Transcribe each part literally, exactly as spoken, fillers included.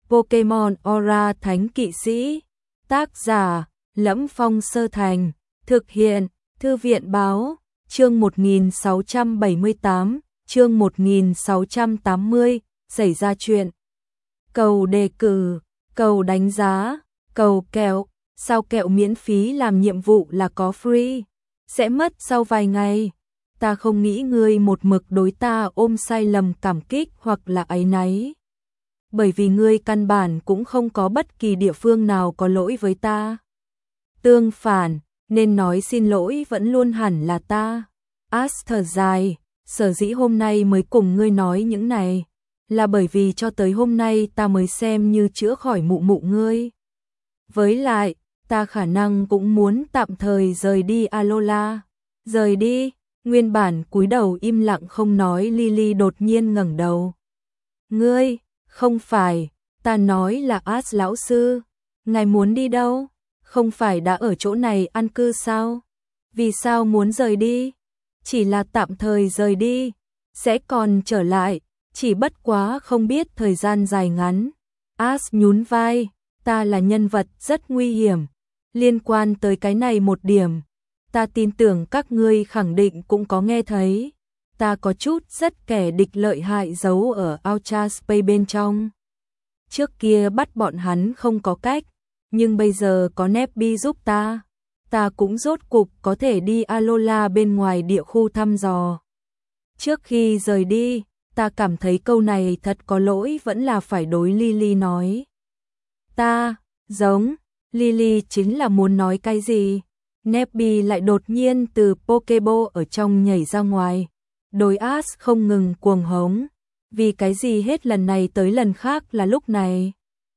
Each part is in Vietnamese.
Pokemon Aura Thánh Kỵ Sĩ. Tác giả: Lẫm Phong Sơ Thành. Thực hiện: Thư viện báo. Chương một nghìn sáu trăm bảy mươi tám, chương một nghìn sáu trăm tám mươi, xảy ra chuyện. Cầu đề cử, cầu đánh giá, cầu kẹo, sao kẹo miễn phí làm nhiệm vụ là có free, sẽ mất sau vài ngày. Ta không nghĩ ngươi một mực đối ta ôm sai lầm cảm kích hoặc là áy náy. Bởi vì ngươi căn bản cũng không có bất kỳ địa phương nào có lỗi với ta. Tương phản, nên nói xin lỗi vẫn luôn hẳn là ta. As thở dài, sở dĩ hôm nay mới cùng ngươi nói những này, là bởi vì cho tới hôm nay ta mới xem như chữa khỏi mụ mụ ngươi. Với lại, ta khả năng cũng muốn tạm thời rời đi Alola. Rời đi, nguyên bản cúi đầu im lặng không nói Lily đột nhiên ngẩng đầu. Ngươi, không phải, ta nói là As lão sư, ngài muốn đi đâu? Không phải đã ở chỗ này an cư sao? Vì sao muốn rời đi? Chỉ là tạm thời rời đi, sẽ còn trở lại, chỉ bất quá không biết thời gian dài ngắn. As nhún vai, ta là nhân vật rất nguy hiểm, liên quan tới cái này một điểm, ta tin tưởng các ngươi khẳng định cũng có nghe thấy. Ta có chút rất kẻ địch lợi hại giấu ở Ultra Space bên trong. Trước kia bắt bọn hắn không có cách, nhưng bây giờ có Nebby giúp ta, ta cũng rốt cục có thể đi Alola bên ngoài địa khu thăm dò. Trước khi rời đi, ta cảm thấy câu này thật có lỗi vẫn là phải đối Lily nói. Ta, giống, Lily chính là muốn nói cái gì? Nebby lại đột nhiên từ Pokeball ở trong nhảy ra ngoài. Đối As không ngừng cuồng hống, vì cái gì hết lần này tới lần khác là lúc này.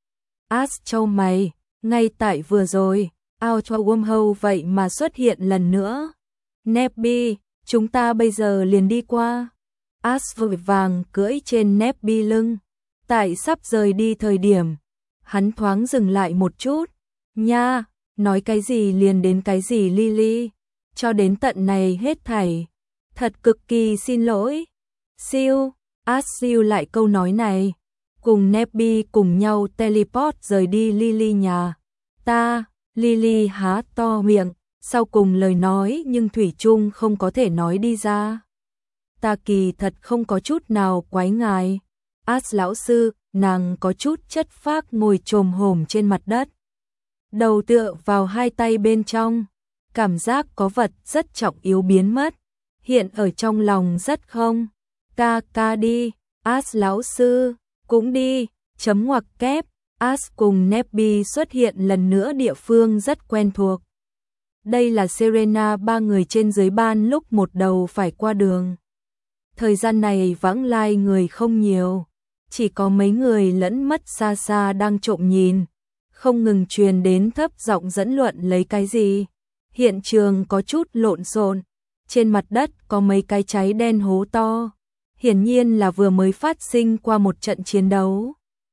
As chau mày, ngay tại vừa rồi, Ultra Wormhole vậy mà xuất hiện lần nữa. Nebby, chúng ta bây giờ liền đi qua. As vội vàng cưỡi trên Nebby lưng, tại sắp rời đi thời điểm, hắn thoáng dừng lại một chút. Nha, nói cái gì liền đến cái gì Lily, cho đến tận này hết thảy. Thật cực kỳ xin lỗi. Siêu, As siêu lại câu nói này, cùng Nebby cùng nhau teleport rời đi Lily nhà. Ta, Lily há to miệng, sau cùng lời nói nhưng thủy chung không có thể nói đi ra. Ta kỳ thật không có chút nào quái ngài. As lão sư, nàng có chút chất phác ngồi chồm hổm trên mặt đất, đầu tựa vào hai tay bên trong, cảm giác có vật rất trọng yếu biến mất. Hiện ở trong lòng rất không. Ca ca đi, As lão sư, cũng đi, chấm ngoặc kép. As cùng Nebby xuất hiện lần nữa địa phương rất quen thuộc. Đây là Serena ba người trên dưới ban lúc một đầu phải qua đường. Thời gian này vãng lai người không nhiều, chỉ có mấy người lẫn mất xa xa đang trộm nhìn, không ngừng truyền đến thấp giọng dẫn luận lấy cái gì. Hiện trường có chút lộn xộn. Trên mặt đất có mấy cái cháy đen hố to, hiển nhiên là vừa mới phát sinh qua một trận chiến đấu.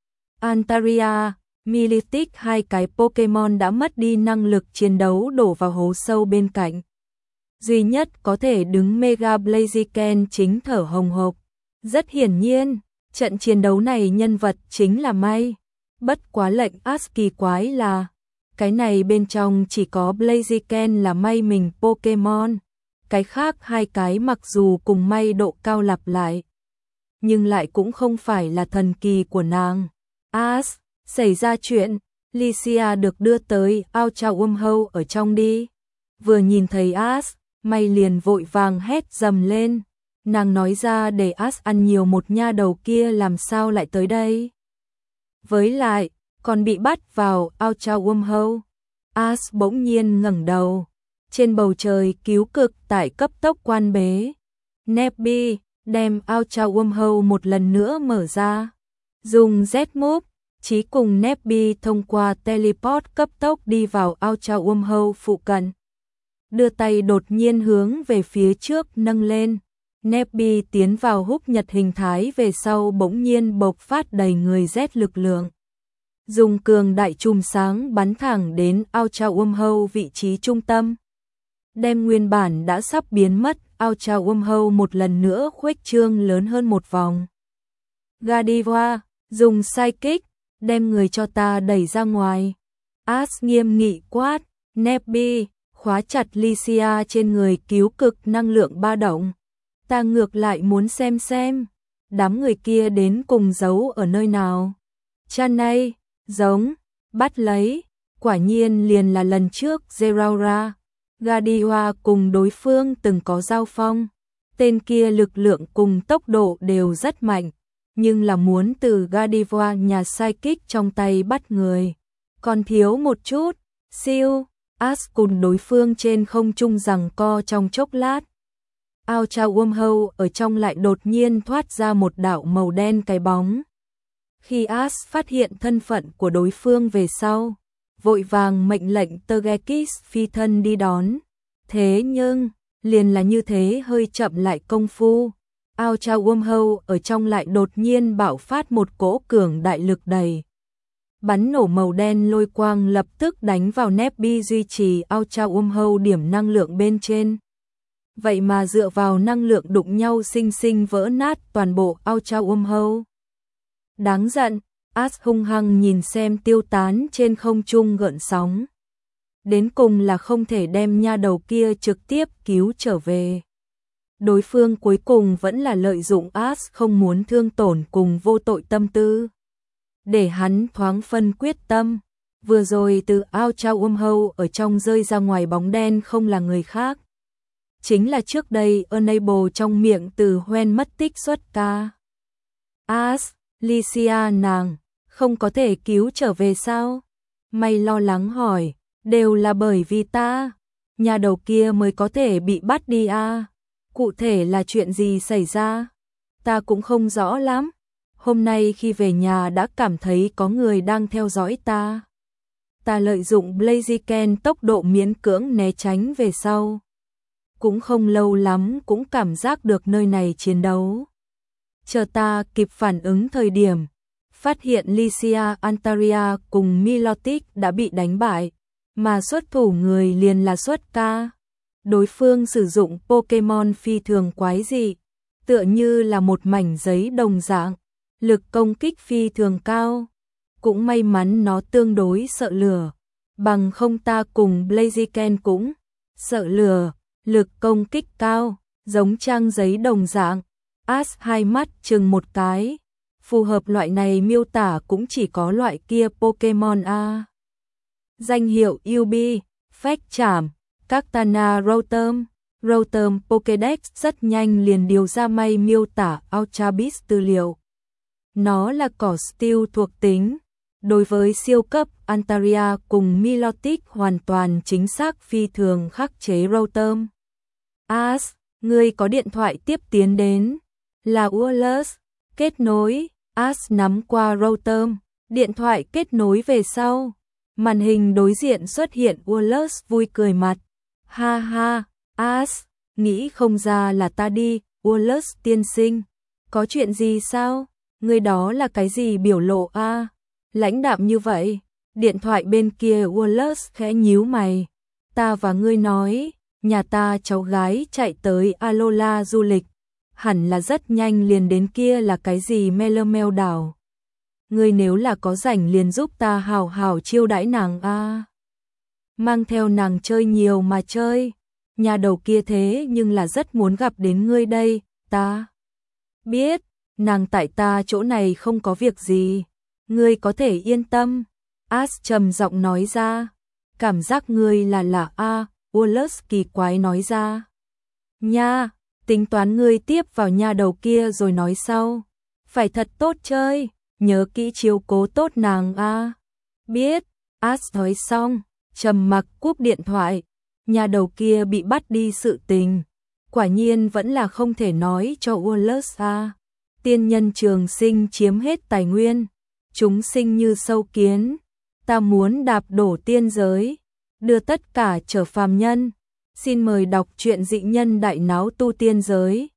Altaria, Milotic hai cái Pokemon đã mất đi năng lực chiến đấu đổ vào hố sâu bên cạnh. Duy nhất có thể đứng Mega Blaziken chính thở hồng hộc. Rất hiển nhiên, trận chiến đấu này nhân vật chính là May. Bất quá lệnh As kỳ quái là, cái này bên trong chỉ có Blaziken là May mình Pokemon. Cái khác hai cái mặc dù cùng May độ cao lặp lại, nhưng lại cũng không phải là thần kỳ của nàng. As, xảy ra chuyện, Lycia được đưa tới Ultra Wormhole ở trong đi. Vừa nhìn thấy As, May liền vội vàng hét dầm lên. Nàng nói ra để As ăn nhiều một nha đầu kia làm sao lại tới đây. Với lại, còn bị bắt vào Ultra Wormhole. As bỗng nhiên ngẩng đầu. Trên bầu trời cứu cực tại cấp tốc quan bế. Nebby đem Ultra Wormhole một lần nữa mở ra. Dùng Z-Move, Chí cùng Nebby thông qua teleport cấp tốc đi vào Ultra Wormhole phụ cận. Đưa tay đột nhiên hướng về phía trước nâng lên. Nebby tiến vào húc nhật hình thái về sau bỗng nhiên bộc phát đầy người Z lực lượng. Dùng cường đại chùm sáng bắn thẳng đến Ultra Wormhole vị trí trung tâm. Đem nguyên bản đã sắp biến mất Ultra Wormhole một lần nữa khuếch trương lớn hơn một vòng. Gardevoir, dùng Psychic, đem người cho ta đẩy ra ngoài. As nghiêm nghị quát, Nebby, khóa chặt Lycia trên người cứu cực năng lượng ba động. Ta ngược lại muốn xem xem, đám người kia đến cùng giấu ở nơi nào. Chanay, giống, bắt lấy, quả nhiên liền là lần trước Zeraora, Gadiwa cùng đối phương từng có giao phong. Tên kia lực lượng cùng tốc độ đều rất mạnh, nhưng là muốn từ Gadiwa nhà sai kích trong tay bắt người. Còn thiếu một chút, siêu, As cùng đối phương trên không trung giằng co trong chốc lát. Ultra Wormhole ở trong lại đột nhiên thoát ra một đạo màu đen cái bóng. Khi As phát hiện thân phận của đối phương về sau, vội vàng mệnh lệnh Tergekis phi thân đi đón. Thế nhưng, liền là như thế hơi chậm lại công phu. Ultra Wormhole ở trong lại đột nhiên bạo phát một cỗ cường đại lực đẩy. Bắn nổ màu đen lôi quang lập tức đánh vào Nebby duy trì Ultra Wormhole điểm năng lượng bên trên. Vậy mà dựa vào năng lượng đụng nhau sinh sinh vỡ nát toàn bộ Ultra Wormhole. Đáng giận, As hung hăng nhìn xem tiêu tán trên không trung gợn sóng. Đến cùng là không thể đem nha đầu kia trực tiếp cứu trở về. Đối phương cuối cùng vẫn là lợi dụng As không muốn thương tổn cùng vô tội tâm tư. Để hắn thoáng phân quyết tâm. Vừa rồi từ Ultra Wormhole ở trong rơi ra ngoài bóng đen không là người khác. Chính là trước đây Unable trong miệng từ Hoen mất tích xuất ca. As, Lycia nàng, không có thể cứu trở về sao? Mày lo lắng hỏi, đều là bởi vì ta, nhà đầu kia mới có thể bị bắt đi à? Cụ thể là chuyện gì xảy ra? Ta cũng không rõ lắm. Hôm nay khi về nhà đã cảm thấy có người đang theo dõi ta. Ta lợi dụng Blaziken tốc độ miễn cưỡng né tránh về sau. Cũng không lâu lắm cũng cảm giác được nơi này chiến đấu. Chờ ta kịp phản ứng thời điểm, phát hiện Lycia Antaria cùng Milotic đã bị đánh bại, mà xuất thủ người liền là xuất ca. Đối phương sử dụng Pokemon phi thường quái dị, tựa như là một mảnh giấy đồng dạng, lực công kích phi thường cao. Cũng may mắn nó tương đối sợ lửa, bằng không ta cùng Blaziken cũng sợ lửa, lực công kích cao, giống trang giấy đồng dạng. As hai mắt chừng một cái, phù hợp loại này miêu tả cũng chỉ có loại kia Pokemon A. Danh hiệu u bê, Phách Trảm, Cactana Rotom, Rotom Pokédex rất nhanh liền điều ra may miêu tả Ultra Beast tư liệu. Nó là cỏ Steel thuộc tính, đối với siêu cấp Antaria cùng Milotic hoàn toàn chính xác phi thường khắc chế Rotom. As, ngươi có điện thoại tiếp tiến đến, là Wallace, kết nối, As nắm qua Rotom, điện thoại kết nối về sau. Màn hình đối diện xuất hiện Wallace vui cười mặt. Ha ha, As, nghĩ không ra là ta đi, Wallace tiên sinh. Có chuyện gì sao? Người đó là cái gì biểu lộ a? À? Lãnh đạm như vậy. Điện thoại bên kia Wallace khẽ nhíu mày. Ta và ngươi nói, nhà ta cháu gái chạy tới Alola du lịch. Hẳn là rất nhanh liền đến kia là cái gì Melamel đảo. Ngươi nếu là có rảnh liền giúp ta hào hào chiêu đãi nàng a. À. Mang theo nàng chơi nhiều mà chơi. Nhà đầu kia thế nhưng là rất muốn gặp đến ngươi đây, ta biết, nàng tại ta chỗ này không có việc gì. Ngươi có thể yên tâm. As trầm giọng nói ra. Cảm giác ngươi là là a, à, Wallace kỳ quái nói ra. Nha, tính toán ngươi tiếp vào nhà đầu kia rồi nói sau. Phải thật tốt chơi, nhớ kỹ chiếu cố tốt nàng a. À. Biết, As nói xong, trầm mặc cúp điện thoại. Nhà đầu kia bị bắt đi sự tình, quả nhiên vẫn là không thể nói cho Wallace a. Tiên nhân trường sinh chiếm hết tài nguyên, chúng sinh như sâu kiến, ta muốn đạp đổ tiên giới, đưa tất cả trở phàm nhân. Xin mời đọc truyện Dị Nhân Đại Náo Tu Tiên Giới.